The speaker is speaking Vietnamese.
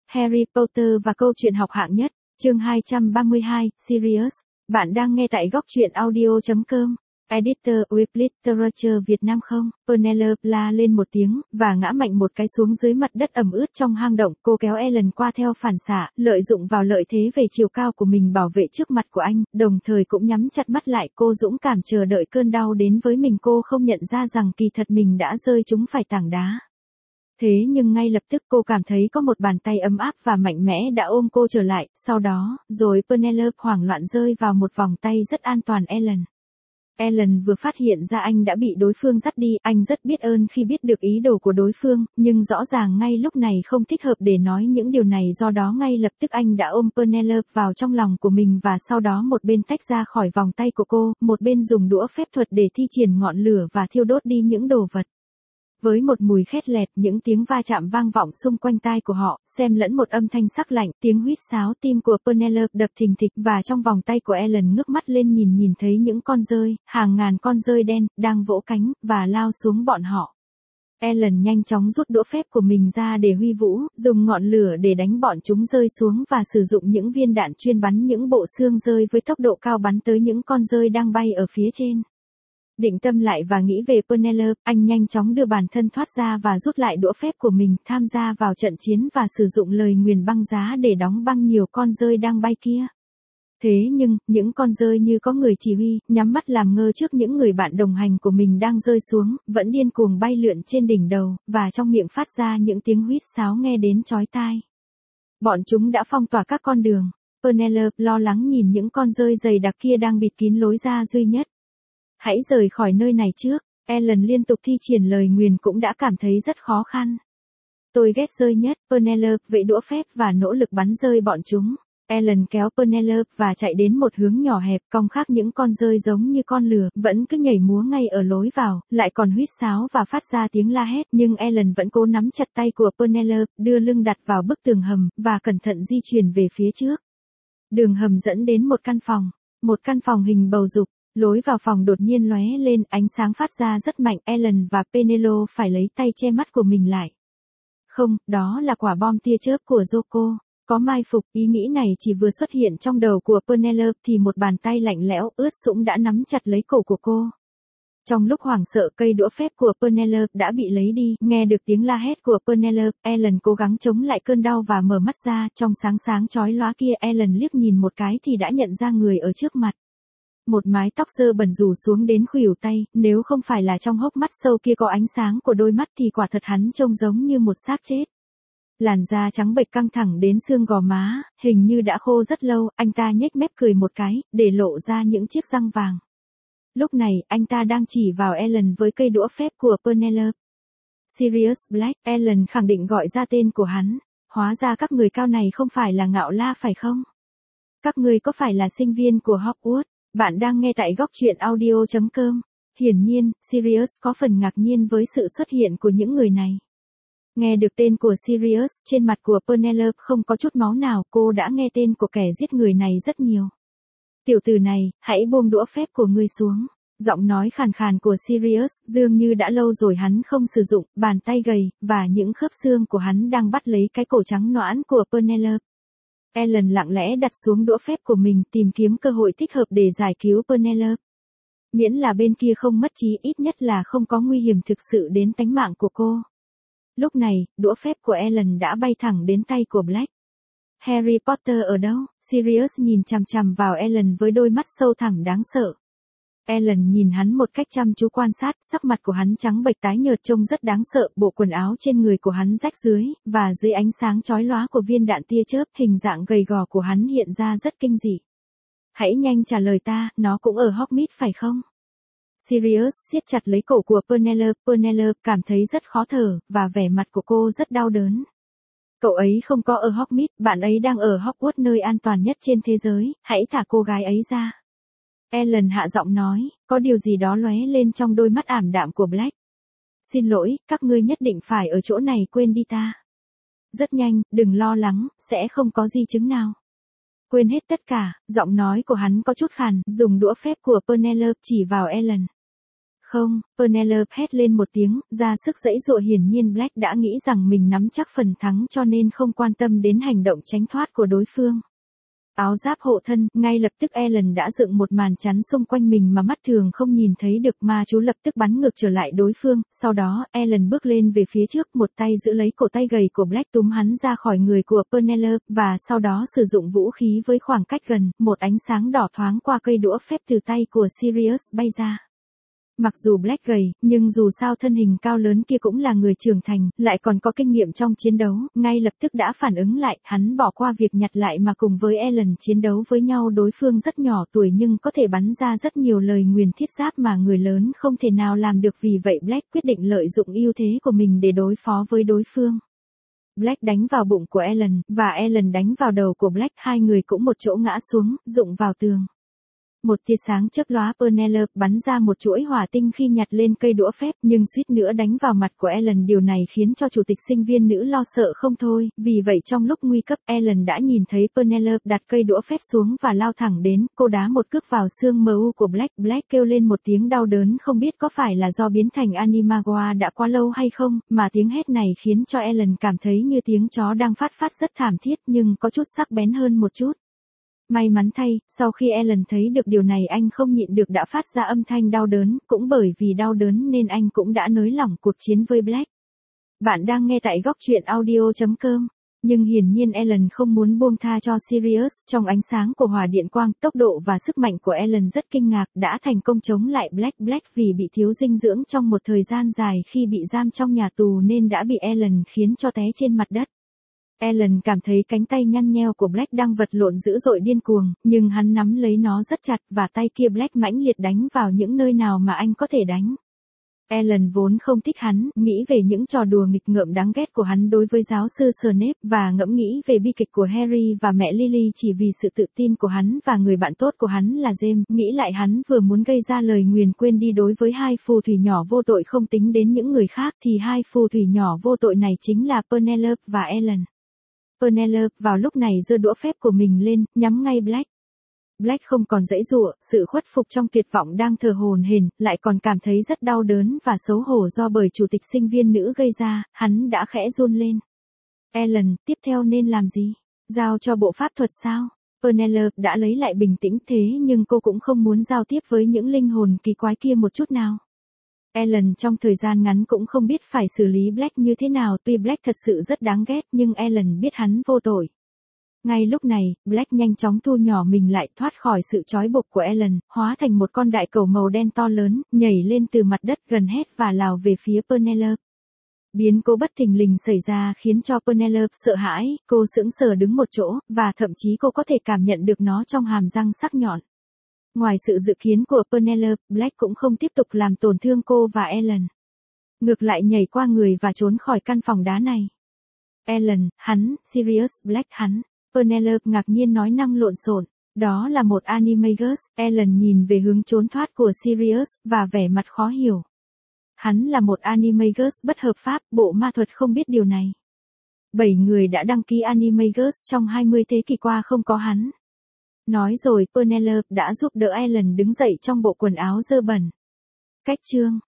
Harry Potter và câu chuyện học hạng nhất, chương 232, Sirius. Bạn đang nghe tại góc truyện audio.com. Editor with Literature Việt Nam không? Penelope la lên một tiếng, và ngã mạnh một cái xuống dưới mặt đất ẩm ướt trong hang động. Cô kéo Ellen qua theo phản xạ, lợi dụng vào lợi thế về chiều cao của mình bảo vệ trước mặt của anh, đồng thời cũng nhắm chặt mắt lại. Cô dũng cảm chờ đợi cơn đau đến với mình. Cô không nhận ra rằng kỳ thật mình đã rơi trúng phải tảng đá. Thế nhưng ngay lập tức cô cảm thấy có một bàn tay ấm áp và mạnh mẽ đã ôm cô trở lại, sau đó, rồi Penelope hoảng loạn rơi vào một vòng tay rất an toàn Ellen. Ellen vừa phát hiện ra anh đã bị đối phương dắt đi, anh rất biết ơn khi biết được ý đồ của đối phương, nhưng rõ ràng ngay lúc này không thích hợp để nói những điều này, do đó ngay lập tức anh đã ôm Penelope vào trong lòng của mình và sau đó một bên tách ra khỏi vòng tay của cô, một bên dùng đũa phép thuật để thi triển ngọn lửa và thiêu đốt đi những đồ vật. Với một mùi khét lẹt, những tiếng va chạm vang vọng xung quanh tai của họ, xen lẫn một âm thanh sắc lạnh, tiếng huýt sáo. Tim của Penelope đập thình thịch và trong vòng tay của Ellen ngước mắt lên nhìn thấy những con dơi, hàng ngàn con dơi đen, đang vỗ cánh, và lao xuống bọn họ. Ellen nhanh chóng rút đũa phép của mình ra để huy vũ, dùng ngọn lửa để đánh bọn chúng rơi xuống và sử dụng những viên đạn chuyên bắn những bộ xương dơi với tốc độ cao bắn tới những con dơi đang bay ở phía trên. Định tâm lại và nghĩ về Penelope, anh nhanh chóng đưa bản thân thoát ra và rút lại đũa phép của mình, tham gia vào trận chiến và sử dụng lời nguyền băng giá để đóng băng nhiều con dơi đang bay kia. Thế nhưng, những con dơi như có người chỉ huy, nhắm mắt làm ngơ trước những người bạn đồng hành của mình đang rơi xuống, vẫn điên cuồng bay lượn trên đỉnh đầu, và trong miệng phát ra những tiếng huýt sáo nghe đến chói tai. Bọn chúng đã phong tỏa các con đường. Penelope lo lắng nhìn những con dơi dày đặc kia đang bịt kín lối ra duy nhất. Hãy rời khỏi nơi này trước. Ellen liên tục thi triển lời nguyền cũng đã cảm thấy rất khó khăn. Tôi ghét dơi nhất. Penelope vẫy đũa phép và nỗ lực bắn rơi bọn chúng. Ellen kéo Penelope và chạy đến một hướng nhỏ hẹp, cong khác những con dơi giống như con lừa, vẫn cứ nhảy múa ngay ở lối vào, lại còn huýt sáo và phát ra tiếng la hét, nhưng Ellen vẫn cố nắm chặt tay của Penelope, đưa lưng đặt vào bức tường hầm, và cẩn thận di chuyển về phía trước. Đường hầm dẫn đến một căn phòng hình bầu dục. Lối vào phòng đột nhiên lóe lên, ánh sáng phát ra rất mạnh. Ellen và Penelope phải lấy tay che mắt của mình lại. Không, đó là quả bom tia chớp của Draco. Có mai phục. Ý nghĩ này chỉ vừa xuất hiện trong đầu của Penelope thì một bàn tay lạnh lẽo, ướt sũng đã nắm chặt lấy cổ của cô. Trong lúc hoảng sợ, cây đũa phép của Penelope đã bị lấy đi. Nghe được tiếng la hét của Penelope, Ellen cố gắng chống lại cơn đau và mở mắt ra. Trong sáng sáng chói lóa kia, Ellen liếc nhìn một cái thì đã nhận ra người ở trước mặt. Một mái tóc dơ bẩn rủ xuống đến khuỷu tay, nếu không phải là trong hốc mắt sâu kia có ánh sáng của đôi mắt thì quả thật hắn trông giống như một xác chết. Làn da trắng bệch căng thẳng đến xương gò má, hình như đã khô rất lâu. Anh ta nhếch mép cười một cái, để lộ ra những chiếc răng vàng. Lúc này, anh ta đang chỉ vào Ellen với cây đũa phép của Penelope. Sirius Black. Ellen khẳng định gọi ra tên của hắn. Hóa ra các người cao này không phải là Ngạo La phải không? Các người có phải là sinh viên của Hogwarts? Bạn đang nghe tại góc truyện audio.com. Hiển nhiên, Sirius có phần ngạc nhiên với sự xuất hiện của những người này. Nghe được tên của Sirius, trên mặt của Penelope không có chút máu nào, cô đã nghe tên của kẻ giết người này rất nhiều. Tiểu tử này, hãy buông đũa phép của ngươi xuống. Giọng nói khàn khàn của Sirius, dường như đã lâu rồi hắn không sử dụng, bàn tay gầy, và những khớp xương của hắn đang bắt lấy cái cổ trắng nõn của Penelope. Ellen lặng lẽ đặt xuống đũa phép của mình, tìm kiếm cơ hội thích hợp để giải cứu Penelope. Miễn là bên kia không mất trí, ít nhất là không có nguy hiểm thực sự đến tánh mạng của cô. Lúc này, đũa phép của Ellen đã bay thẳng đến tay của Black. Harry Potter ở đâu? Sirius nhìn chằm chằm vào Ellen với đôi mắt sâu thẳm đáng sợ. Ellen nhìn hắn một cách chăm chú quan sát, sắc mặt của hắn trắng bệch tái nhợt trông rất đáng sợ, bộ quần áo trên người của hắn rách dưới, và dưới ánh sáng chói lóa của viên đạn tia chớp, hình dạng gầy gò của hắn hiện ra rất kinh dị. Hãy nhanh trả lời ta, nó cũng ở Hogsmeade phải không? Sirius siết chặt lấy cổ của Penelope. Penelope cảm thấy rất khó thở, và vẻ mặt của cô rất đau đớn. Cậu ấy không có ở Hogsmeade, bạn ấy đang ở Hogwarts, nơi an toàn nhất trên thế giới, hãy thả cô gái ấy ra. Ellen hạ giọng nói, có điều gì đó lóe lên trong đôi mắt ảm đạm của Black. Xin lỗi, các ngươi nhất định phải ở chỗ này, quên đi ta. Rất nhanh, đừng lo lắng, sẽ không có di chứng nào. Quên hết tất cả, giọng nói của hắn có chút khàn, dùng đũa phép của Penelope chỉ vào Ellen. Không, Penelope hét lên một tiếng, ra sức giãy giụa. Hiển nhiên Black đã nghĩ rằng mình nắm chắc phần thắng cho nên không quan tâm đến hành động tránh thoát của đối phương. Áo giáp hộ thân, ngay lập tức Ellen đã dựng một màn chắn xung quanh mình mà mắt thường không nhìn thấy được, ma chú lập tức bắn ngược trở lại đối phương. Sau đó, Ellen bước lên về phía trước, một tay giữ lấy cổ tay gầy của Black túm hắn ra khỏi người của Penelope, và sau đó sử dụng vũ khí với khoảng cách gần, một ánh sáng đỏ thoáng qua cây đũa phép từ tay của Sirius bay ra. Mặc dù Black gầy, nhưng dù sao thân hình cao lớn kia cũng là người trưởng thành, lại còn có kinh nghiệm trong chiến đấu, ngay lập tức đã phản ứng lại, hắn bỏ qua việc nhặt lại mà cùng với Ellen chiến đấu với nhau. Đối phương rất nhỏ tuổi nhưng có thể bắn ra rất nhiều lời nguyền thiết giáp mà người lớn không thể nào làm được, vì vậy Black quyết định lợi dụng ưu thế của mình để đối phó với đối phương. Black đánh vào bụng của Ellen, và Ellen đánh vào đầu của Black, hai người cũng một chỗ ngã xuống, rụng vào tường. Một tia sáng chớp lóa, Penelope bắn ra một chuỗi hỏa tinh khi nhặt lên cây đũa phép, nhưng suýt nữa đánh vào mặt của Ellen. Điều này khiến cho chủ tịch sinh viên nữ lo sợ không thôi, vì vậy trong lúc nguy cấp, Ellen đã nhìn thấy Penelope đặt cây đũa phép xuống và lao thẳng đến, cô đá một cước vào xương MU của Black. Black kêu lên một tiếng đau đớn, không biết có phải là do biến thành Animagua đã quá lâu hay không, mà tiếng hét này khiến cho Ellen cảm thấy như tiếng chó đang phát rất thảm thiết nhưng có chút sắc bén hơn một chút. May mắn thay, sau khi Ellen thấy được điều này anh không nhịn được đã phát ra âm thanh đau đớn, cũng bởi vì đau đớn nên anh cũng đã nới lỏng cuộc chiến với Black. Bạn đang nghe tại góc truyện audio.com. Nhưng hiển nhiên Ellen không muốn buông tha cho Sirius. Trong ánh sáng của hỏa điện quang, tốc độ và sức mạnh của Ellen rất kinh ngạc, đã thành công chống lại Black. Black vì bị thiếu dinh dưỡng trong một thời gian dài khi bị giam trong nhà tù nên đã bị Ellen khiến cho té trên mặt đất. Ellen cảm thấy cánh tay nhăn nheo của Black đang vật lộn dữ dội điên cuồng, nhưng hắn nắm lấy nó rất chặt và tay kia Black mãnh liệt đánh vào những nơi nào mà anh có thể đánh. Ellen vốn không thích hắn, nghĩ về những trò đùa nghịch ngợm đáng ghét của hắn đối với giáo sư Snape và ngẫm nghĩ về bi kịch của Harry và mẹ Lily chỉ vì sự tự tin của hắn và người bạn tốt của hắn là James. Nghĩ lại hắn vừa muốn gây ra lời nguyền quên đi đối với hai phù thủy nhỏ vô tội, không tính đến những người khác thì hai phù thủy nhỏ vô tội này chính là Penelope và Ellen. Penelope vào lúc này giơ đũa phép của mình lên, nhắm ngay Black. Black không còn giãy giụa, sự khuất phục trong tuyệt vọng đang thở hổn hển, lại còn cảm thấy rất đau đớn và xấu hổ do bởi chủ tịch sinh viên nữ gây ra, hắn đã khẽ run lên. Ellen, tiếp theo nên làm gì? Giao cho bộ pháp thuật sao? Penelope đã lấy lại bình tĩnh, thế nhưng cô cũng không muốn giao tiếp với những linh hồn kỳ quái kia một chút nào. Ellen trong thời gian ngắn cũng không biết phải xử lý Black như thế nào, tuy Black thật sự rất đáng ghét nhưng Ellen biết hắn vô tội. Ngay lúc này, Black nhanh chóng thu nhỏ mình lại, thoát khỏi sự trói buộc của Ellen, hóa thành một con đại cẩu màu đen to lớn, nhảy lên từ mặt đất gần hét và lao về phía Penelope. Biến cố bất thình lình xảy ra khiến cho Penelope sợ hãi, cô sững sờ đứng một chỗ, và thậm chí cô có thể cảm nhận được nó trong hàm răng sắc nhọn. Ngoài sự dự kiến của Penelope, Black cũng không tiếp tục làm tổn thương cô và Ellen. Ngược lại nhảy qua người và trốn khỏi căn phòng đá này. Ellen, hắn, Sirius, Black, hắn. Penelope ngạc nhiên nói năng lộn xộn. Đó là một Animagus. Ellen nhìn về hướng trốn thoát của Sirius, và vẻ mặt khó hiểu. Hắn là một Animagus bất hợp pháp, bộ ma thuật không biết điều này. 7 người đã đăng ký Animagus trong 20 thế kỷ qua không có hắn. Nói rồi Penelope đã giúp đỡ Ellen đứng dậy trong bộ quần áo dơ bẩn. Cách chương